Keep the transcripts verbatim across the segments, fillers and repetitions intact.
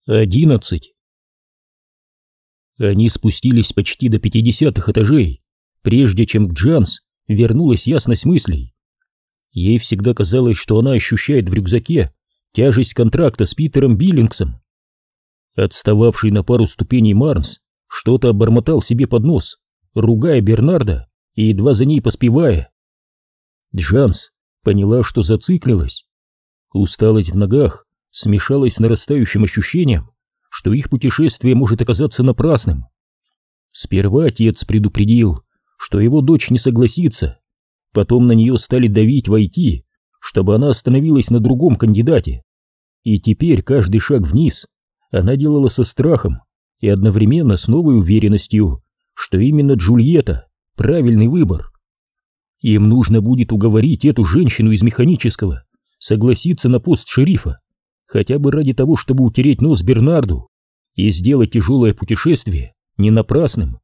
Одиннадцать. Они спустились почти до пятидесятых этажей, прежде чем к Джанс вернулась ясность мыслей. Ей всегда казалось, что она ощущает в рюкзаке тяжесть контракта с Питером Биллингсом. Отстававший на пару ступеней Марнс что-то бормотал себе под нос, ругая Бернарда и едва за ней поспевая. Джанс поняла, что зациклилась. Усталость в ногах смешалась с нарастающим ощущением, что их путешествие может оказаться напрасным. Сперва отец предупредил, что его дочь не согласится, потом на нее стали давить войти, чтобы она остановилась на другом кандидате, и теперь каждый шаг вниз она делала со страхом и одновременно с новой уверенностью, что именно Джульетта — правильный выбор. Им нужно будет уговорить эту женщину из механического согласиться на пост шерифа, хотя бы ради того, чтобы утереть нос Бернарду и сделать тяжелое путешествие не напрасным.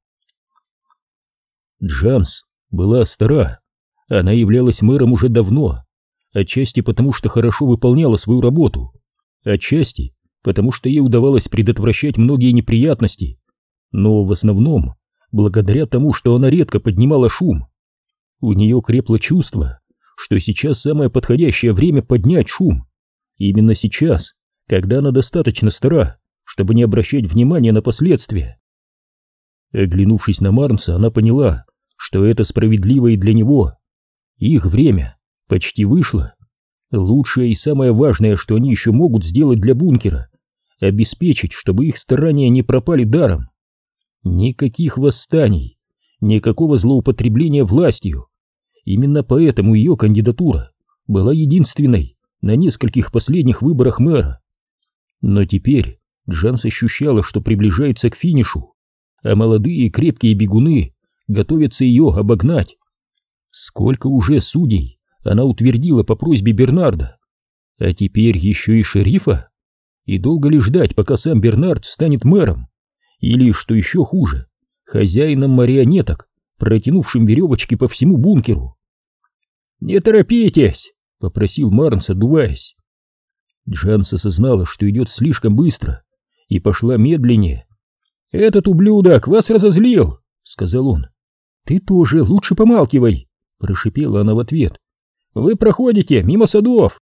Джанс была стара, она являлась мэром уже давно, отчасти потому, что хорошо выполняла свою работу, отчасти потому, что ей удавалось предотвращать многие неприятности, но в основном благодаря тому, что она редко поднимала шум. У нее крепло чувство, что сейчас самое подходящее время поднять шум. Именно сейчас, когда она достаточно стара, чтобы не обращать внимания на последствия. Оглянувшись на Марнса, она поняла, что это справедливо и для него. Их время почти вышло. Лучшее и самое важное, что они еще могут сделать для бункера — обеспечить, чтобы их старания не пропали даром. Никаких восстаний, никакого злоупотребления властью. Именно поэтому ее кандидатура была единственной на нескольких последних выборах мэра. Но теперь Джанс ощущала, что приближается к финишу, а молодые и крепкие бегуны готовятся ее обогнать. Сколько уже судей она утвердила по просьбе Бернарда, а теперь еще и шерифа? И долго ли ждать, пока сам Бернард станет мэром? Или, что еще хуже, хозяином марионеток, протянувшим веревочки по всему бункеру? «Не торопитесь!» — попросил Марнс, отдуваясь. Джанс осознала, что идет слишком быстро, и пошла медленнее. «Этот ублюдок вас разозлил!» — сказал он. «Ты тоже лучше помалкивай!» — прошипела она в ответ. «Вы проходите мимо садов!»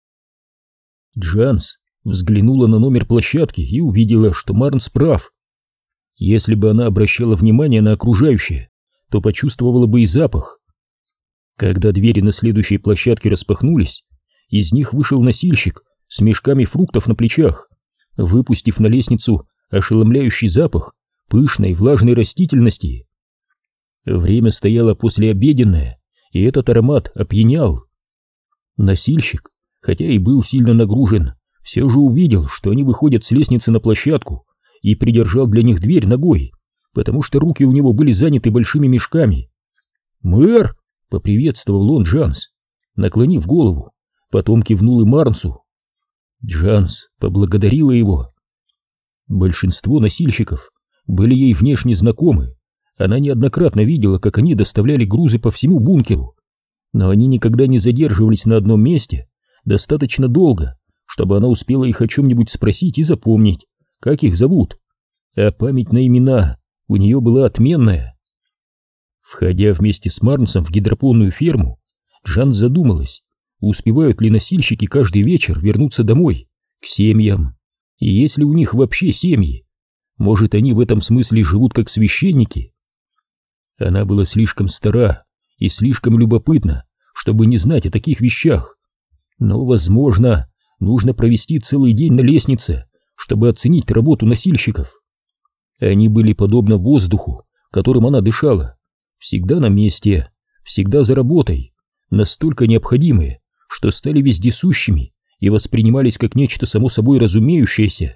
Джанс взглянула на номер площадки и увидела, что Марнс прав. Если бы она обращала внимание на окружающее, то почувствовала бы и запах. Когда двери на следующей площадке распахнулись, из них вышел носильщик с мешками фруктов на плечах, выпустив на лестницу ошеломляющий запах пышной влажной растительности. Время стояло послеобеденное, и этот аромат опьянял. Носильщик, хотя и был сильно нагружен, все же увидел, что они выходят с лестницы на площадку, и придержал для них дверь ногой, потому что руки у него были заняты большими мешками. «Мэр!» — поприветствовал он Джанс, наклонив голову, потом кивнул и Марнсу. Джанс поблагодарила его. Большинство носильщиков были ей внешне знакомы, она неоднократно видела, как они доставляли грузы по всему бункеру, но они никогда не задерживались на одном месте достаточно долго, чтобы она успела их о чем-нибудь спросить и запомнить, как их зовут, а память на имена у нее была отменная. Входя вместе с Марнсом в гидропонную ферму, Джанс задумалась, успевают ли носильщики каждый вечер вернуться домой, к семьям, и есть ли у них вообще семьи. Может, они в этом смысле живут как священники? Она была слишком стара и слишком любопытна, чтобы не знать о таких вещах, но, возможно, нужно провести целый день на лестнице, чтобы оценить работу носильщиков. Они были подобны воздуху, которым она дышала, всегда на месте, всегда за работой, настолько необходимые, что стали вездесущими и воспринимались как нечто само собой разумеющееся.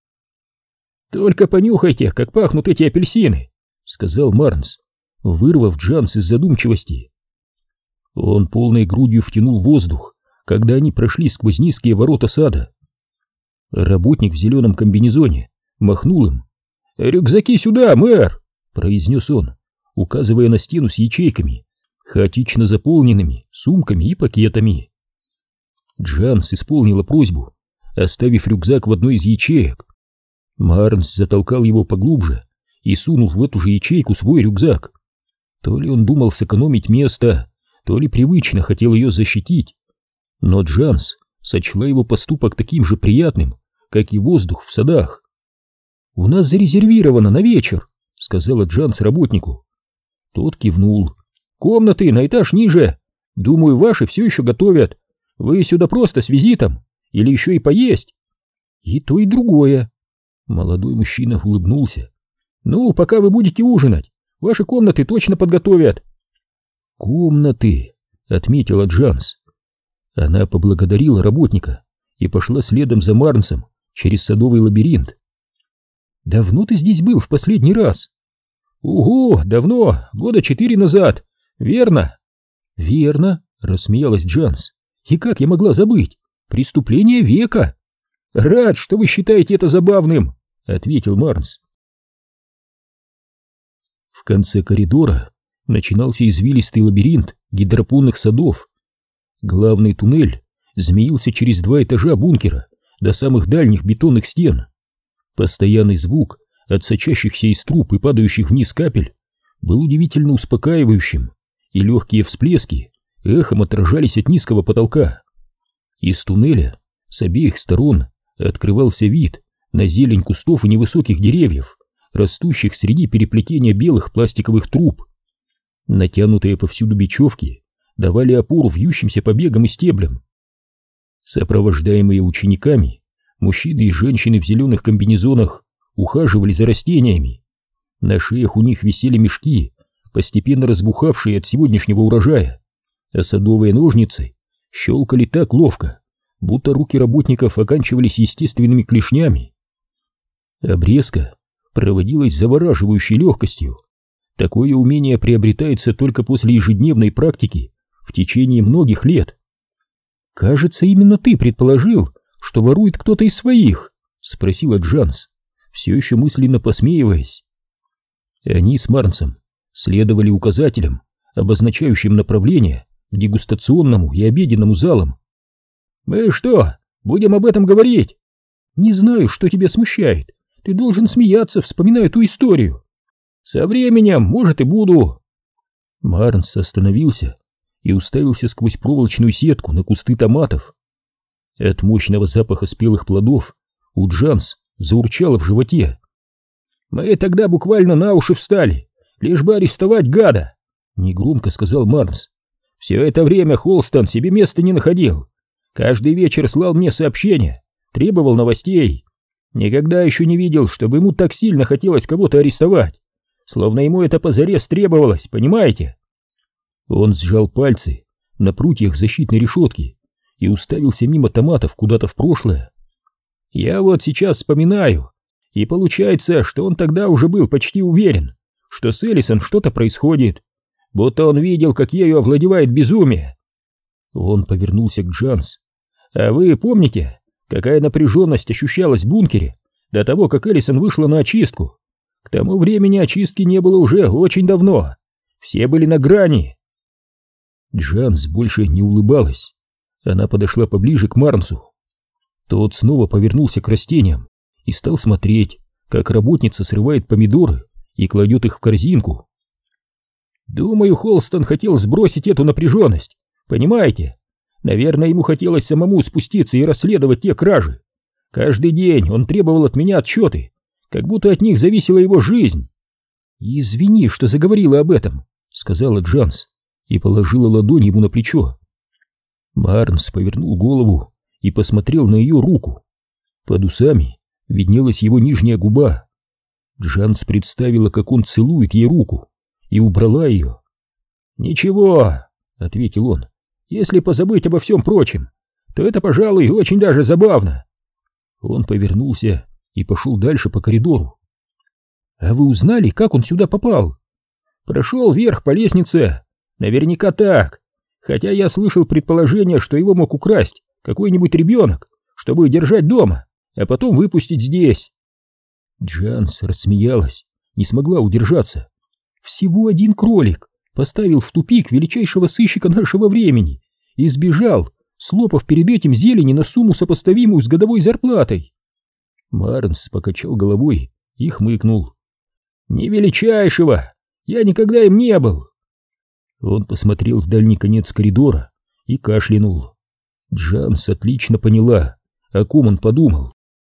«Только понюхайте, как пахнут эти апельсины», — сказал Марнс, вырвав Джанс из задумчивости. Он полной грудью втянул воздух, когда они прошли сквозь низкие ворота сада. Работник в зеленом комбинезоне махнул им. «Рюкзаки сюда, мэр!» — произнес он, указывая на стену с ячейками, хаотично заполненными сумками и пакетами. Джанс исполнила просьбу, оставив рюкзак в одной из ячеек. Марнс затолкал его поглубже и сунул в эту же ячейку свой рюкзак. То ли он думал сэкономить место, то ли привычно хотел ее защитить. Но Джанс сочла его поступок таким же приятным, как и воздух в садах. «У нас зарезервировано на вечер», — сказала Джанс работнику. Тот кивнул. «Комнаты на этаж ниже. Думаю, ваши все еще готовят. Вы сюда просто с визитом или еще и поесть?» «И то, и другое». Молодой мужчина улыбнулся. «Ну, пока вы будете ужинать, ваши комнаты точно подготовят». «Комнаты», — отметила Джанс. Она поблагодарила работника и пошла следом за Марнсом через садовый лабиринт. «Давно ты здесь был в последний раз?» «Угу, давно, года четыре назад, верно?» «Верно», — рассмеялась Джанс. «И как я могла забыть? Преступление века!» «Рад, что вы считаете это забавным», — ответил Марнс. В конце коридора начинался извилистый лабиринт гидропонных садов. Главный туннель змеился через два этажа бункера до самых дальних бетонных стен. Постоянный звук от сочащихся из труб и падающих вниз капель был удивительно успокаивающим, и легкие всплески эхом отражались от низкого потолка. Из туннеля с обеих сторон открывался вид на зелень кустов и невысоких деревьев, растущих среди переплетения белых пластиковых труб. Натянутые повсюду бечевки давали опору вьющимся побегам и стеблям. Сопровождаемые учениками, мужчины и женщины в зеленых комбинезонах ухаживали за растениями. На шеях у них висели мешки, постепенно разбухавшие от сегодняшнего урожая, а садовые ножницы щелкали так ловко, будто руки работников оканчивались естественными клешнями. Обрезка проводилась с завораживающей легкостью. Такое умение приобретается только после ежедневной практики в течение многих лет. «Кажется, именно ты предположил, что ворует кто-то из своих?» — спросила Джанс, все еще мысленно посмеиваясь. Они с Марнсом следовали указателям, обозначающим направление к дегустационному и обеденному залам. «Мы что, будем об этом говорить?» «Не знаю, что тебя смущает. Ты должен смеяться, вспоминая ту историю». «Со временем, может, и буду». Марнс остановился и уставился сквозь проволочную сетку на кусты томатов. От мощного запаха спелых плодов у Джанс заурчало в животе. «Мы тогда буквально на уши встали, лишь бы арестовать гада», — негромко сказал Марнс. «Все это время Холстон себе места не находил. Каждый вечер слал мне сообщения, требовал новостей. Никогда еще не видел, чтобы ему так сильно хотелось кого-то арестовать, словно ему это позарез требовалось, понимаете?» Он сжал пальцы на прутьях защитной решетки и уставился мимо томатов куда-то в прошлое. «Я вот сейчас вспоминаю, и получается, что он тогда уже был почти уверен, что с Элисон что-то происходит, будто он видел, как ею овладевает безумие». Он повернулся к Джанс. «А вы помните, какая напряженность ощущалась в бункере до того, как Элисон вышла на очистку? К тому времени очистки не было уже очень давно. Все были на грани». Джанс больше не улыбалась. Она подошла поближе к Марнсу. Тот снова повернулся к растениям и стал смотреть, как работница срывает помидоры и кладет их в корзинку. «Думаю, Холстон хотел сбросить эту напряженность, понимаете? Наверное, ему хотелось самому спуститься и расследовать те кражи. Каждый день он требовал от меня отчеты, как будто от них зависела его жизнь». «Извини, что заговорила об этом», — сказала Джанс и положила ладонь ему на плечо. Марнс повернул голову и посмотрел на ее руку. Под усами виднелась его нижняя губа. Джанс представила, как он целует ей руку, и убрала ее. «Ничего», — ответил он, — «если позабыть обо всем прочем, то это, пожалуй, очень даже забавно». Он повернулся и пошел дальше по коридору. «А вы узнали, как он сюда попал?» «Прошел вверх по лестнице. Наверняка так. Хотя я слышал предположение, что его мог украсть какой-нибудь ребенок, чтобы держать дома, а потом выпустить здесь». Джанс рассмеялась, не смогла удержаться. «Всего один кролик поставил в тупик величайшего сыщика нашего времени и сбежал, слопав перед этим зелени на сумму, сопоставимую с годовой зарплатой». Марнс покачал головой и хмыкнул. «Не величайшего! Я никогда им не был!» Он посмотрел в дальний конец коридора и кашлянул. Джанс отлично поняла, о ком он подумал.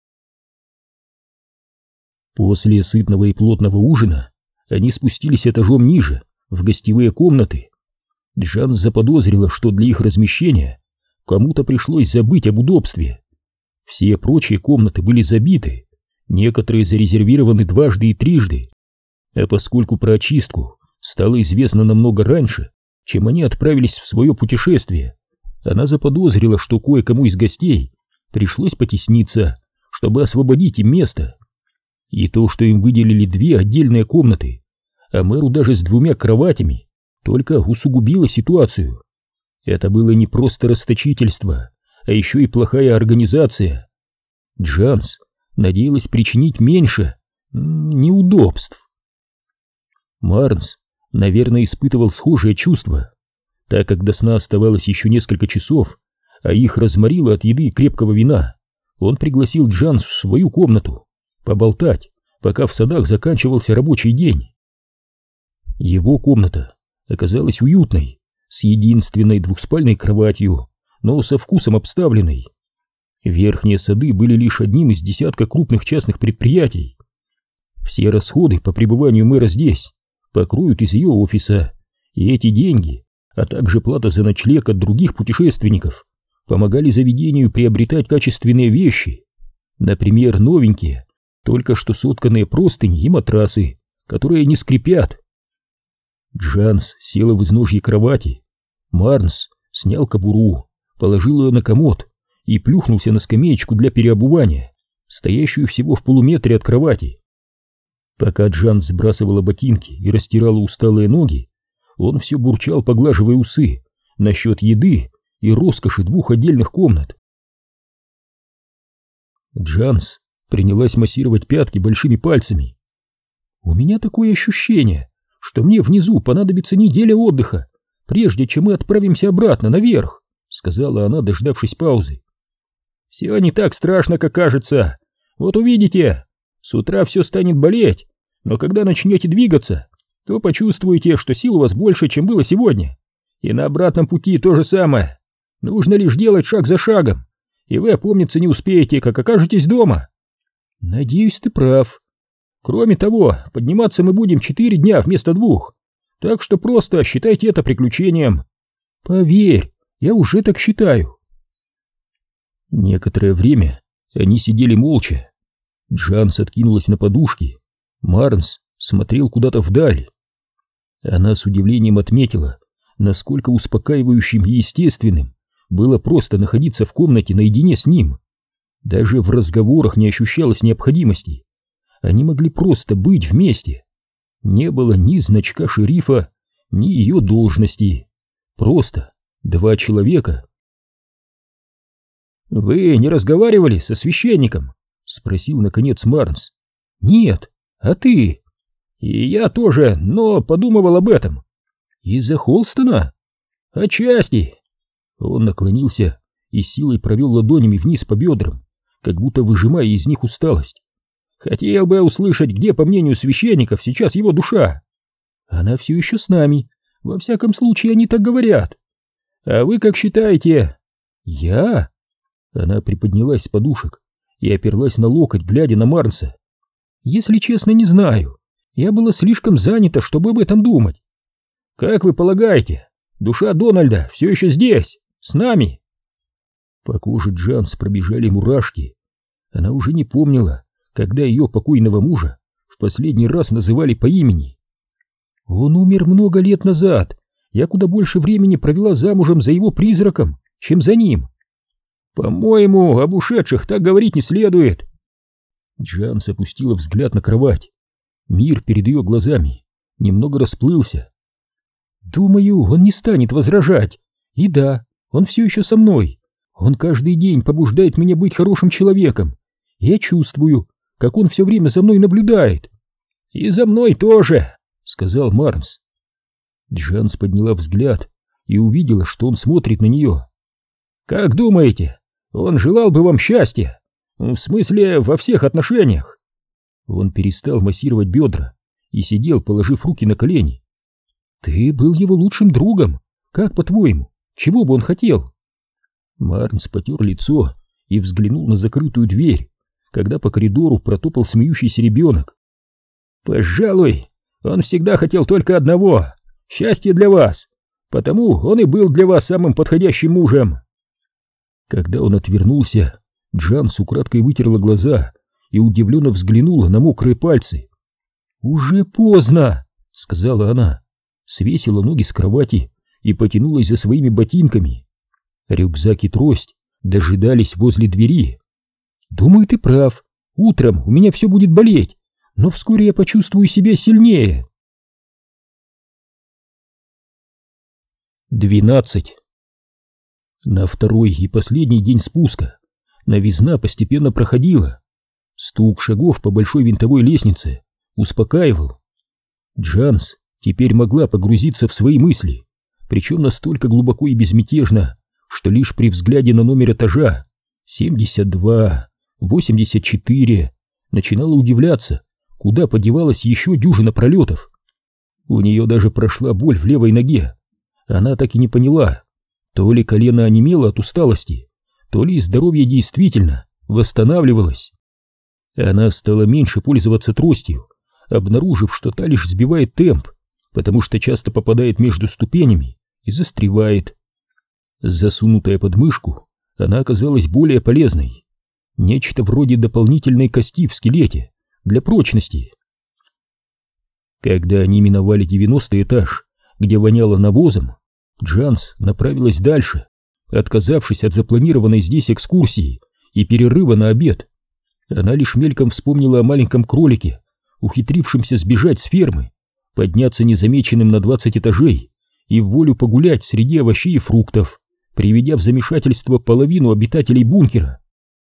После сытного и плотного ужина они спустились этажом ниже, в гостевые комнаты. Джанс заподозрила, что для их размещения кому-то пришлось забыть об удобстве. Все прочие комнаты были забиты, некоторые зарезервированы дважды и трижды. А поскольку про очистку стало известно намного раньше, чем они отправились в свое путешествие, она заподозрила, что кое-кому из гостей пришлось потесниться, чтобы освободить им место. И то, что им выделили две отдельные комнаты, а мэру даже с двумя кроватями, только усугубило ситуацию. Это было не просто расточительство, а еще и плохая организация. Джанс надеялась причинить меньше неудобств. Марнс, наверное, испытывал схожее чувство. Так как до сна оставалось еще несколько часов, а их разморило от еды и крепкого вина, он пригласил Джанс в свою комнату поболтать, пока в садах заканчивался рабочий день. Его комната оказалась уютной, с единственной двухспальной кроватью, но со вкусом обставленной. Верхние сады были лишь одним из десятка крупных частных предприятий. Все расходы по пребыванию мэра здесь покроют из ее офиса, и эти деньги, а также плата за ночлег от других путешественников, помогали заведению приобретать качественные вещи, например, новенькие, только что сотканные простыни и матрасы, которые не скрипят. Джанс села в изножье кровати. Марнс снял кобуру, положил ее на комод и плюхнулся на скамеечку для переобувания, стоящую всего в полуметре от кровати. Пока Джанс сбрасывала ботинки и растирала усталые ноги, он все бурчал, поглаживая усы, насчет еды и роскоши двух отдельных комнат. Джанс принялась массировать пятки большими пальцами. «У меня такое ощущение, что мне внизу понадобится неделя отдыха, прежде чем мы отправимся обратно наверх», — сказала она, дождавшись паузы. «Все не так страшно, как кажется. Вот увидите, с утра все станет болеть, но когда начнете двигаться, то почувствуете, что сил у вас больше, чем было сегодня. И на обратном пути то же самое. Нужно лишь делать шаг за шагом, и вы опомниться не успеете, как окажетесь дома». «Надеюсь, ты прав. Кроме того, подниматься мы будем четыре дня вместо двух, так что просто считайте это приключением. Поверь, я уже так считаю». Некоторое время они сидели молча. Джанс откинулась на подушки, Марнс смотрел куда-то вдаль. Она с удивлением отметила, насколько успокаивающим и естественным было просто находиться в комнате наедине с ним. Даже в разговорах не ощущалось необходимости. Они могли просто быть вместе. Не было ни значка шерифа, ни ее должности. Просто два человека. «Вы не разговаривали со священником?» — спросил наконец Марнс. «Нет, а ты?» «И я тоже, но подумывал об этом». «Из-за Холстона?» «Отчасти». Он наклонился и силой провел ладонями вниз по бедрам, как будто выжимая из них усталость. «Хотел бы услышать, где, по мнению священников, сейчас его душа». «Она все еще с нами. Во всяком случае, они так говорят». «А вы как считаете?» «Я?» Она приподнялась с подушек и оперлась на локоть, глядя на Марнса. «Если честно, не знаю. Я была слишком занята, чтобы об этом думать». «Как вы полагаете, душа Дональда все еще здесь, с нами?» По коже Джанс пробежали мурашки. Она уже не помнила, когда ее покойного мужа в последний раз называли по имени. «Он умер много лет назад. Я куда больше времени провела замужем за его призраком, чем за ним». «По-моему, об ушедших так говорить не следует». Джанс опустила взгляд на кровать. Мир перед ее глазами немного расплылся. «Думаю, он не станет возражать. И да, он все еще со мной. Он каждый день побуждает меня быть хорошим человеком. Я чувствую, как он все время за мной наблюдает». «И за мной тоже», — сказал Марнс. Джанс подняла взгляд и увидела, что он смотрит на нее. «Как думаете, он желал бы вам счастья? В смысле, во всех отношениях. Он перестал массировать бедра и сидел, положив руки на колени. Ты был его лучшим другом. Как, по-твоему, чего бы он хотел? Марнс потер лицо и взглянул на закрытую дверь, когда по коридору протопал смеющийся ребенок. Пожалуй, он всегда хотел только одного — счастья для вас, потому он и был для вас самым подходящим мужем. Когда он отвернулся, Джанс украдкой вытерла глаза и удивленно взглянула на мокрые пальцы. «Уже поздно», — сказала она, свесила ноги с кровати и потянулась за своими ботинками. Рюкзак и трость дожидались возле двери. «Думаю, ты прав. Утром у меня все будет болеть, но вскоре я почувствую себя сильнее». Двенадцать. На второй и последний день спуска новизна постепенно проходила. Стук шагов по большой винтовой лестнице успокаивал. Джанс теперь могла погрузиться в свои мысли, причем настолько глубоко и безмятежно, что лишь при взгляде на номер этажа семьдесят два, восемьдесят четыре начинала удивляться, куда подевалась еще дюжина пролетов. У нее даже прошла боль в левой ноге. Она так и не поняла, то ли колено онемело от усталости, то ли здоровье действительно восстанавливалось. Она стала меньше пользоваться тростью, обнаружив, что та лишь сбивает темп, потому что часто попадает между ступенями и застревает. Засунутая под мышку, она оказалась более полезной. Нечто вроде дополнительной кости в скелете для прочности. Когда они миновали девяностый этаж, где воняло навозом, Джанс направилась дальше, отказавшись от запланированной здесь экскурсии и перерыва на обед. Она лишь мельком вспомнила о маленьком кролике, ухитрившемся сбежать с фермы, подняться незамеченным на двадцать этажей и в волю погулять среди овощей и фруктов, приведя в замешательство половину обитателей бункера.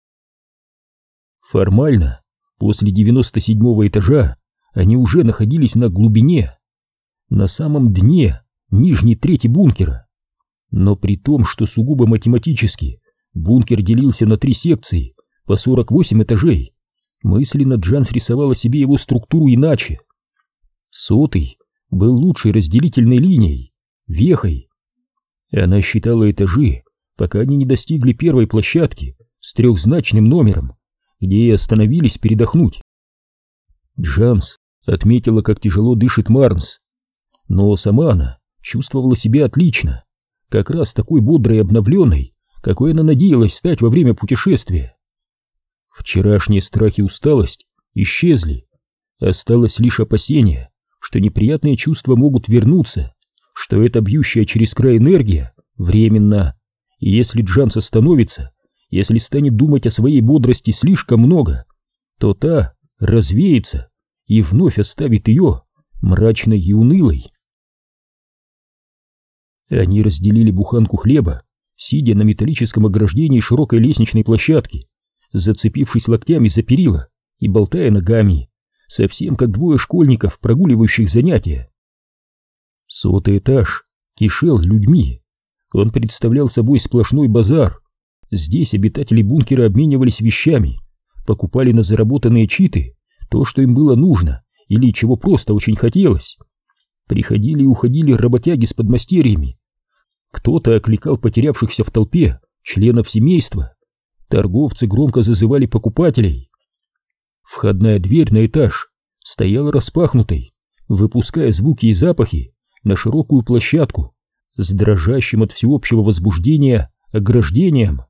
Формально, после девяносто седьмого этажа они уже находились на глубине, на самом дне нижней трети бункера. Но при том, что сугубо математически бункер делился на три секции по сорок восемь этажей, мысленно Джанс рисовала себе его структуру иначе. Сотый был лучшей разделительной линией, вехой. Она считала этажи, пока они не достигли первой площадки с трехзначным номером, где и остановились передохнуть. Джанс отметила, как тяжело дышит Марнс, но сама она чувствовала себя отлично, как раз такой бодрой и обновленной, какой она надеялась стать во время путешествия. Вчерашние страх и усталость исчезли, осталось лишь опасение, что неприятные чувства могут вернуться, что эта бьющая через край энергия временна, и если Джанс остановится, если станет думать о своей бодрости слишком много, то та развеется и вновь оставит ее мрачной и унылой. Они разделили буханку хлеба, сидя на металлическом ограждении широкой лестничной площадки, зацепившись локтями за перила и болтая ногами, совсем как двое школьников, прогуливающих занятия. Сотый этаж кишел людьми. Он представлял собой сплошной базар. Здесь обитатели бункера обменивались вещами, покупали на заработанные читы то, что им было нужно или чего просто очень хотелось. Приходили и уходили работяги с подмастерьями. Кто-то окликал потерявшихся в толпе членов семейства. Торговцы громко зазывали покупателей. Входная дверь на этаж стояла распахнутой, выпуская звуки и запахи на широкую площадку с дрожащим от всеобщего возбуждения ограждением.